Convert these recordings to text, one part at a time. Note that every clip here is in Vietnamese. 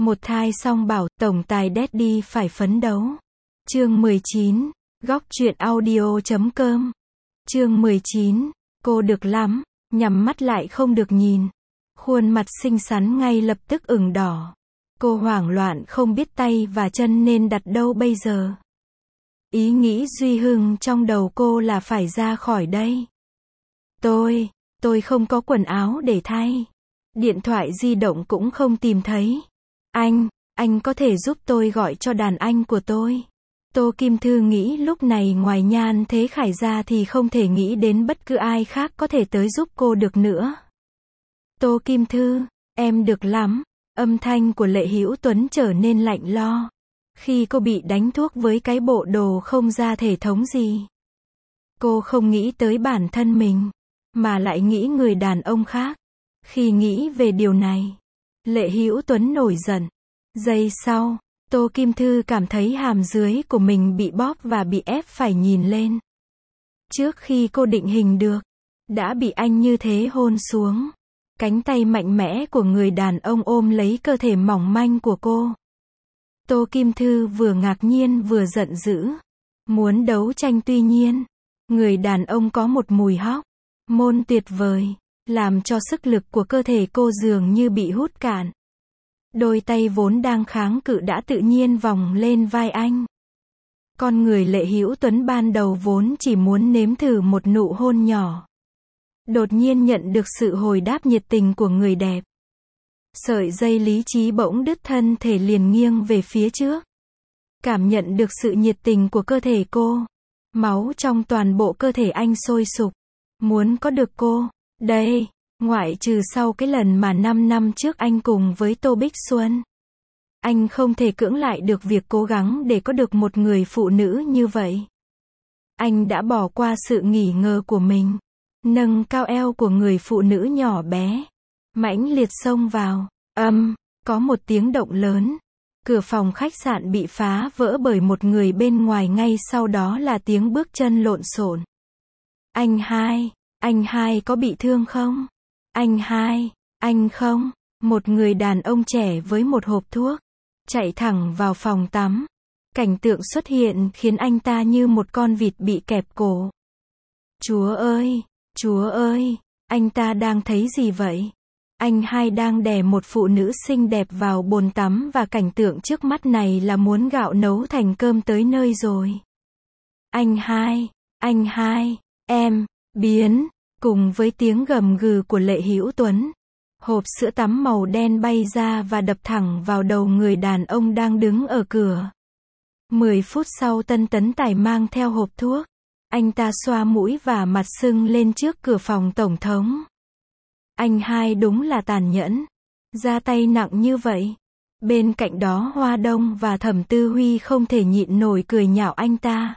Một thai song bảo, tổng tài Daddy phải phấn đấu. Chương 19, góc truyện audio.com. Chương 19, cô được lắm, nhắm mắt lại không được nhìn. Khuôn mặt xinh xắn ngay lập tức ửng đỏ. Cô hoảng loạn không biết tay và chân nên đặt đâu bây giờ. Ý nghĩ duy hưng trong đầu cô là phải ra khỏi đây. Tôi không có quần áo để thay. Điện thoại di động cũng không tìm thấy. Anh có thể giúp tôi gọi cho đàn anh của tôi. Tô Kim Thư nghĩ lúc này ngoài Nhan Thế Khải ra thì không thể nghĩ đến bất cứ ai khác có thể tới giúp cô được nữa. Tô Kim Thư, em được lắm. Âm thanh của Lệ Hữu Tuấn trở nên lạnh lo. Khi cô bị đánh thuốc với cái bộ đồ không ra thể thống gì. Cô không nghĩ tới bản thân mình, mà lại nghĩ người đàn ông khác. Khi nghĩ về điều này, Lệ Hữu Tuấn nổi giận. Giây sau, Tô Kim Thư cảm thấy hàm dưới của mình bị bóp và bị ép phải nhìn lên. Trước khi cô định hình được, đã bị anh như thế hôn xuống. Cánh tay mạnh mẽ của người đàn ông ôm lấy cơ thể mỏng manh của cô. Tô Kim Thư vừa ngạc nhiên vừa giận dữ. Muốn đấu tranh tuy nhiên, người đàn ông có một mùi hóc môn tuyệt vời, làm cho sức lực của cơ thể cô dường như bị hút cạn. Đôi tay vốn đang kháng cự đã tự nhiên vòng lên vai anh. Con người Lệ Hữu Tuấn ban đầu vốn chỉ muốn nếm thử một nụ hôn nhỏ. Đột nhiên nhận được sự hồi đáp nhiệt tình của người đẹp. Sợi dây lý trí bỗng đứt, thân thể liền nghiêng về phía trước. Cảm nhận được sự nhiệt tình của cơ thể cô. Máu trong toàn bộ cơ thể anh sôi sục. Muốn có được cô. Đây, ngoại trừ sau cái lần mà 5 năm trước anh cùng với Tô Bích Xuân. Anh không thể cưỡng lại được việc cố gắng để có được một người phụ nữ như vậy. Anh đã bỏ qua sự nghỉ ngơi của mình. Nâng cao eo của người phụ nữ nhỏ bé. Mãnh liệt xông vào. Có một tiếng động lớn. Cửa phòng khách sạn bị phá vỡ bởi một người bên ngoài, ngay sau đó là tiếng bước chân lộn xộn. Anh hai có bị thương không? Anh không. Một người đàn ông trẻ với một hộp thuốc. Chạy thẳng vào phòng tắm. Cảnh tượng xuất hiện khiến anh ta như một con vịt bị kẹp cổ. Chúa ơi, anh ta đang thấy gì vậy? Anh hai đang đè một phụ nữ xinh đẹp vào bồn tắm và cảnh tượng trước mắt này là muốn gạo nấu thành cơm tới nơi rồi. Anh hai, em, biến, cùng với tiếng gầm gừ của Lệ Hữu Tuấn. Hộp sữa tắm màu đen bay ra và đập thẳng vào đầu người đàn ông đang đứng ở cửa. 10 phút sau, Tân Tấn Tài mang theo hộp thuốc. Anh ta xoa mũi và mặt sưng lên trước cửa phòng tổng thống. Anh hai đúng là tàn nhẫn. Ra tay nặng như vậy. Bên cạnh đó Hoa Đông và Thẩm Tư Huy không thể nhịn nổi cười nhạo anh ta.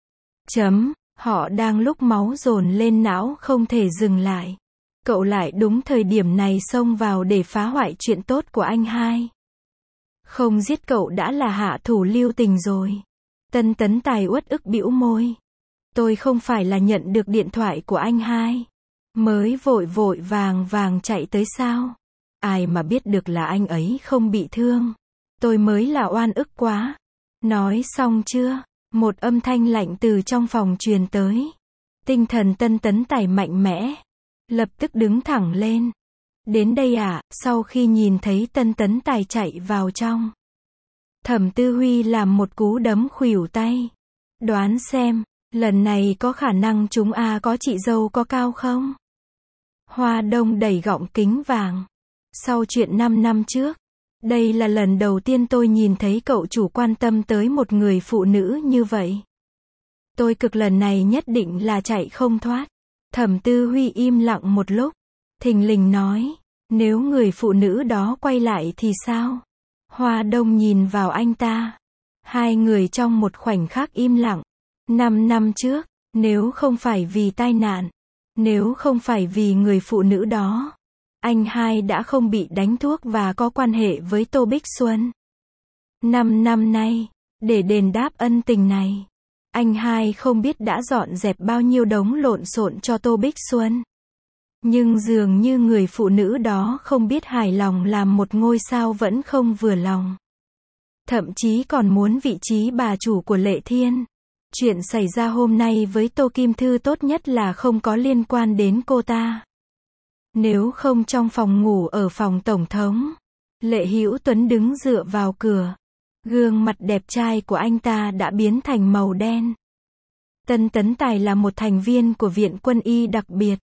Họ đang lúc máu dồn lên não không thể dừng lại. Cậu lại đúng thời điểm này xông vào để phá hoại chuyện tốt của anh hai. Không giết cậu đã là hạ thủ lưu tình rồi. Tân Tấn Tài uất ức bĩu môi. Tôi không phải là nhận được điện thoại của anh hai mới vội vàng chạy tới sao? Ai mà biết được là anh ấy không bị thương. Tôi mới là oan ức quá. Nói xong chưa? Một âm thanh lạnh từ trong phòng truyền tới. Tinh thần Tân Tấn Tài mạnh mẽ. Lập tức đứng thẳng lên. Đến đây à? Sau khi nhìn thấy Tân Tấn Tài chạy vào trong, Thẩm Tư Huy làm một cú đấm khuỷu tay. Đoán xem, lần này có khả năng chúng có chị dâu có cao không? Hoa Đông đẩy gọng kính vàng. Sau chuyện 5 năm trước, đây là lần đầu tiên tôi nhìn thấy cậu chủ quan tâm tới một người phụ nữ như vậy. Tôi cực lần này nhất định là chạy không thoát. Thẩm Tư Huy im lặng một lúc. Thình lình nói, nếu người phụ nữ đó quay lại thì sao? Hoa Đông nhìn vào anh ta. Hai người trong một khoảnh khắc im lặng. 5 năm trước, nếu không phải vì tai nạn, nếu không phải vì người phụ nữ đó, anh hai đã không bị đánh thuốc và có quan hệ với Tô Bích Xuân. 5 năm nay, để đền đáp ân tình này, anh hai không biết đã dọn dẹp bao nhiêu đống lộn xộn cho Tô Bích Xuân. Nhưng dường như người phụ nữ đó không biết hài lòng làm một ngôi sao vẫn không vừa lòng. Thậm chí còn muốn vị trí bà chủ của Lệ Thiên. Chuyện xảy ra hôm nay với Tô Kim Thư tốt nhất là không có liên quan đến cô ta. Nếu không trong phòng ngủ ở phòng tổng thống, Lệ Hữu Tuấn đứng dựa vào cửa. Gương mặt đẹp trai của anh ta đã biến thành màu đen. Tân Tấn Tài là một thành viên của Viện Quân y đặc biệt.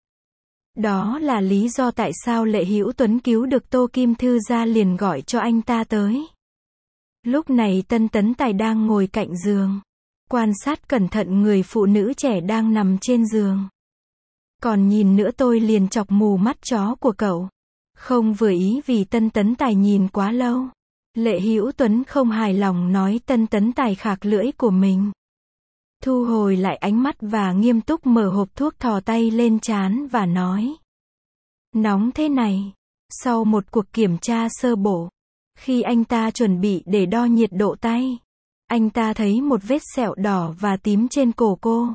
Đó là lý do tại sao Lệ Hữu Tuấn cứu được Tô Kim Thư ra liền gọi cho anh ta tới. Lúc này Tân Tấn Tài đang ngồi cạnh giường, quan sát cẩn thận người phụ nữ trẻ đang nằm trên giường. Còn nhìn nữa tôi liền chọc mù mắt chó của cậu. Không vừa ý vì Tân Tấn Tài nhìn quá lâu. Lệ Hữu Tuấn không hài lòng nói Tân Tấn Tài khạc lưỡi của mình. Thu hồi lại ánh mắt và nghiêm túc mở hộp thuốc thò tay lên trán và nói. Nóng thế này. Sau một cuộc kiểm tra sơ bộ, khi anh ta chuẩn bị để đo nhiệt độ tay, anh ta thấy một vết sẹo đỏ và tím trên cổ cô.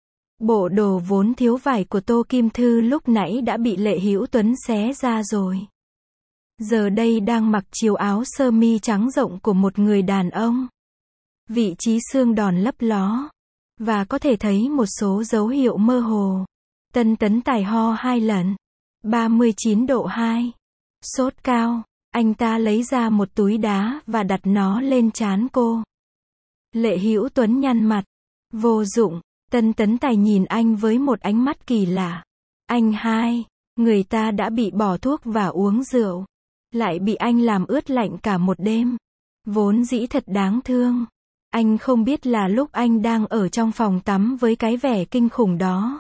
Bộ đồ vốn thiếu vải của Tô Kim Thư lúc nãy đã bị Lệ Hữu Tuấn xé ra rồi. Giờ đây đang mặc chiếu áo sơ mi trắng rộng của một người đàn ông. Vị trí xương đòn lấp ló. Và có thể thấy một số dấu hiệu mơ hồ. Tân Tấn Tài ho 2 lần. 39 độ 2. Sốt cao. Anh ta lấy ra một túi đá và đặt nó lên trán cô. Lệ Hữu Tuấn nhăn mặt. Vô dụng. Tân Tấn Tài nhìn anh với một ánh mắt kỳ lạ. Anh hai. Người ta đã bị bỏ thuốc và uống rượu. Lại bị anh làm ướt lạnh cả một đêm. Vốn dĩ thật đáng thương. Anh không biết là lúc anh đang ở trong phòng tắm với cái vẻ kinh khủng đó.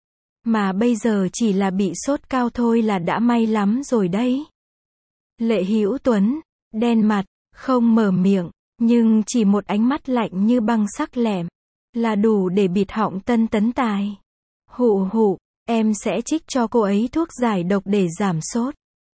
Mà bây giờ chỉ là bị sốt cao thôi là đã may lắm rồi đấy. Lệ Hữu Tuấn, đen mặt, không mở miệng, nhưng chỉ một ánh mắt lạnh như băng sắc lẹm, là đủ để bịt họng Tân Tấn Tài. Hụ hụ, em sẽ trích cho cô ấy thuốc giải độc để giảm sốt.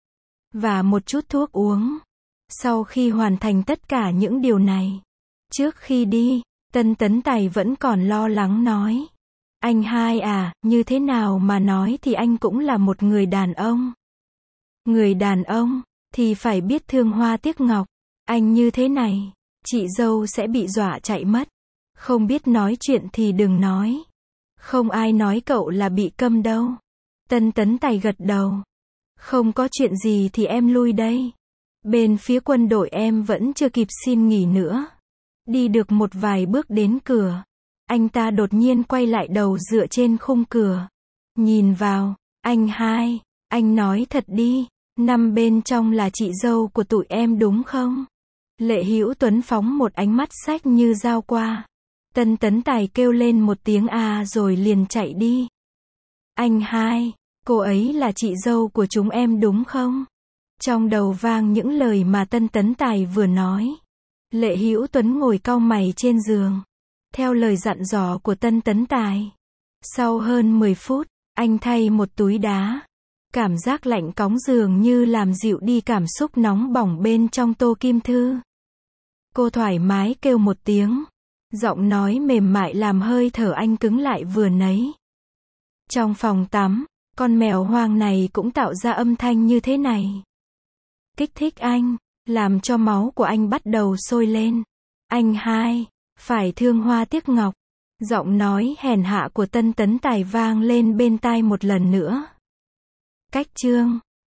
Và một chút thuốc uống. Sau khi hoàn thành tất cả những điều này. Trước khi đi, Tân Tấn Tài vẫn còn lo lắng nói. Anh hai à, như thế nào mà nói thì anh cũng là một người đàn ông. Người đàn ông, thì phải biết thương hoa tiếc ngọc. Anh như thế này, chị dâu sẽ bị dọa chạy mất. Không biết nói chuyện thì đừng nói. Không ai nói cậu là bị câm đâu. Tân Tấn Tài gật đầu. Không có chuyện gì thì em lui đây. Bên phía quân đội em vẫn chưa kịp xin nghỉ nữa. Đi được một vài bước đến cửa. Anh ta đột nhiên quay lại đầu dựa trên khung cửa. Nhìn vào. Anh hai. Anh nói thật đi. Nằm bên trong là chị dâu của tụi em đúng không? Lệ Hữu Tuấn phóng một ánh mắt sách như dao qua. Tân Tấn Tài kêu lên một tiếng à rồi liền chạy đi. Anh hai. Cô ấy là chị dâu của chúng em đúng không? Trong đầu vang những lời mà Tân Tấn Tài vừa nói. Lệ Hữu Tuấn ngồi cau mày trên giường. Theo lời dặn dò của Tân Tấn Tài. Sau hơn 10 phút, anh thay một túi đá. Cảm giác lạnh cóng giường như làm dịu đi cảm xúc nóng bỏng bên trong Tô Kim Thư. Cô thoải mái kêu một tiếng. Giọng nói mềm mại làm hơi thở anh cứng lại vừa nấy. Trong phòng tắm, con mèo hoang này cũng tạo ra âm thanh như thế này. Kích thích anh, làm cho máu của anh bắt đầu sôi lên. Anh hai, phải thương hoa tiếc ngọc. Giọng nói hèn hạ của Tân Tấn Tài vang lên bên tai một lần nữa. Cách chương